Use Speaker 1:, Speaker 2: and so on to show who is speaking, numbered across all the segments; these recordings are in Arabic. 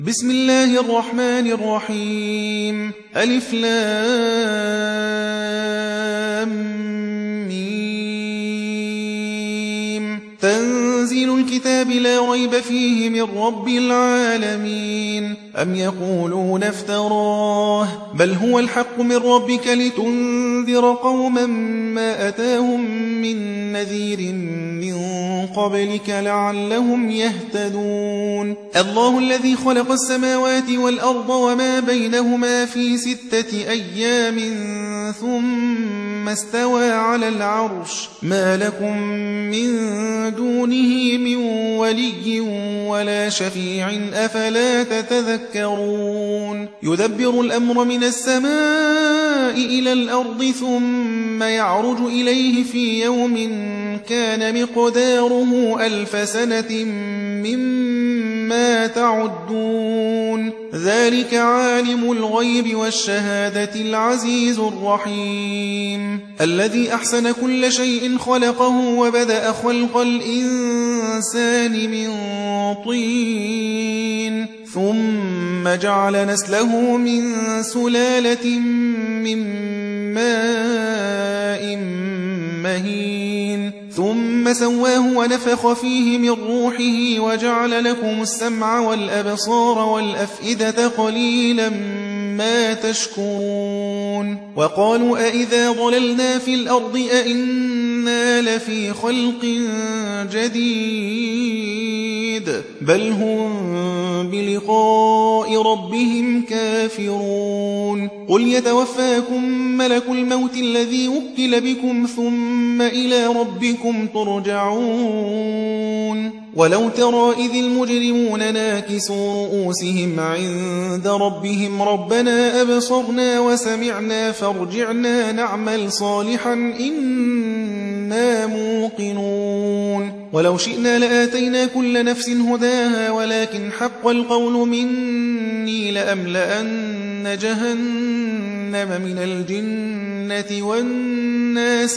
Speaker 1: بسم الله الرحمن الرحيم ألف لام ميم تنزيل الكتاب لا ريب فيه من رب العالمين أم يقولون افتراه بل هو الحق من ربك لتنذر قوما ما أتاهم من نذير من قبلك لعلهم يهتدون الله الذي خلق السماوات والأرض وما بينهما في 6 أيام ثم استوى على العرش ما لكم من دونه من ولي ولا شفيع أفلا تتذكرون يدبر الأمر من السماء إلى الأرض ثم يعرج إليه في يوم كان مقداره 1000 سنة مما تعدون ذلك عالم الغيب والشهادة العزيز الرحيم الذي أحسن كل شيء خلقه وبدأ خلق الإنسان من طين ثم جعل نسله من سلالة من ماء مهين ثم سواه ونفخ فيه من روحه وجعل لكم السمع والأبصار والأفئدة قليلا ما تشكرون وقالوا أئذا ضللنا في الأرض أئنا لفي خلق جديد بل هم بلقاء ربهم كافرون قل يتوفاكم ملك الموت الذي وكل بكم ثم إلى ربكم ترجعون ولو ترى إذ المجرمون ناكسوا رؤوسهم عند ربهم ربنا أبصرنا وسمعنا فارجعنا نعمل صالحا إنا موقنون ولو شئنا لآتينا كل نفس هداها ولكن حق القول مني لأملأن جهنم من الجنة والناس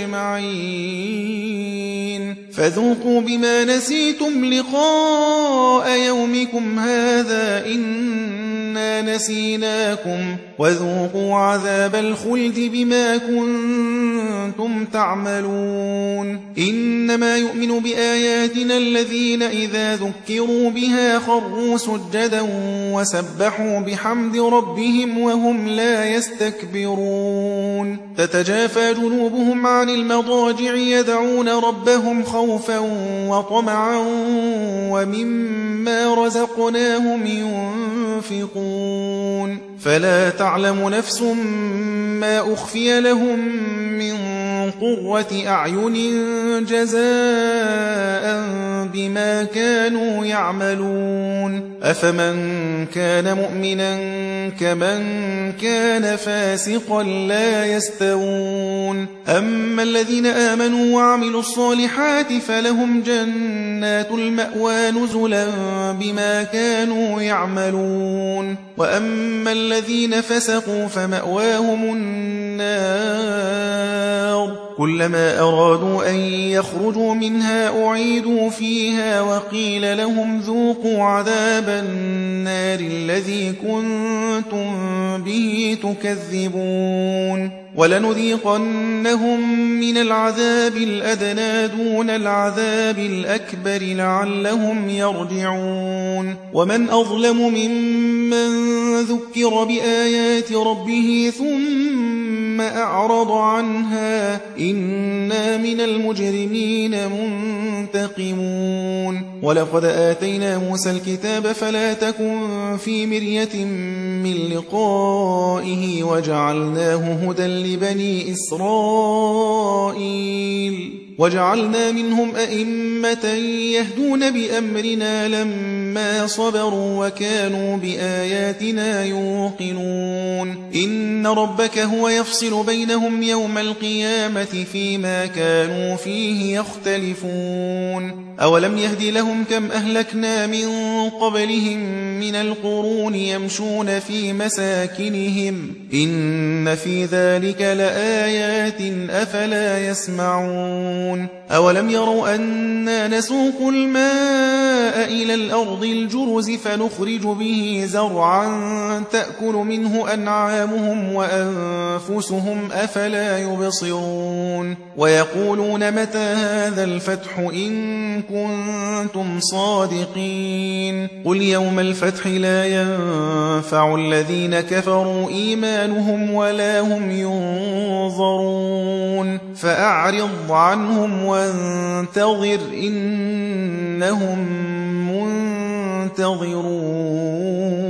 Speaker 1: أجمعين فذوقوا بما نسيتم لقاء يومكم هذا إنا نسيناكم وذوقوا عذاب الخلد بما كنتم تعملون إنما يؤمن بآياتنا الذين إذا ذكروا بها خروا سجدا وسبحوا بحمد ربهم وهم لا يستكبرون تتجافى جنوبهم عن المضاجع يدعون ربهم خوفا وطمعا ومما رزقناهم ينفقون فلا تعلم نفس ما أخفي لهم من قرة أعين جزاء بما كانوا يعملون أفمن كان مؤمنا كمن كان فاسقا لا يستوون أما الذين آمنوا وعملوا الصالحات فلهم جنات المأوى نزلا بما كانوا يعملون وأما الذين فسقوا فمأواهم النار كلما أرادوا أن يخرجوا منها أعيدوا فيها وقيل لهم ذوقوا عذاب النار الذي كنتم به تكذبون ولنذيقنهم من العذاب الأدنى دون العذاب الأكبر لعلهم يرجعون ومن أظلم ممن ذكر بآيات ربه ثم أعرض عنها إنا من المجرمين منتقمون ولقد آتينا موسى الكتاب فلا تكن في مرية من لقائه وجعلناه هدى لبني إسرائيل وجعلنا منهم أئمة يهدون بأمرنا لما صبروا وكانوا بآياتنا يوقنون إن ربك هو يفصل بينهم يوم القيامة فيما كانوا فيه يختلفون أولم يهد لهم كم أهلكنا من قبلهم من القرون يمشون في مساكنهم إن في ذلك لآيات أفلا يسمعون أولم يروا أنا نسوق الماء إلى الأرض الجرز فنخرج به زرعا تأكل منه أنعامهم وأنفسهم أفلا يبصرون ويقولون متى هذا الفتح إن كنتم صادقين قل يوم الفتح لا ينفع الذين كفروا إيمانهم ولا هم ينظرون فأعرض عنهم وانتظر إنهم منتظرون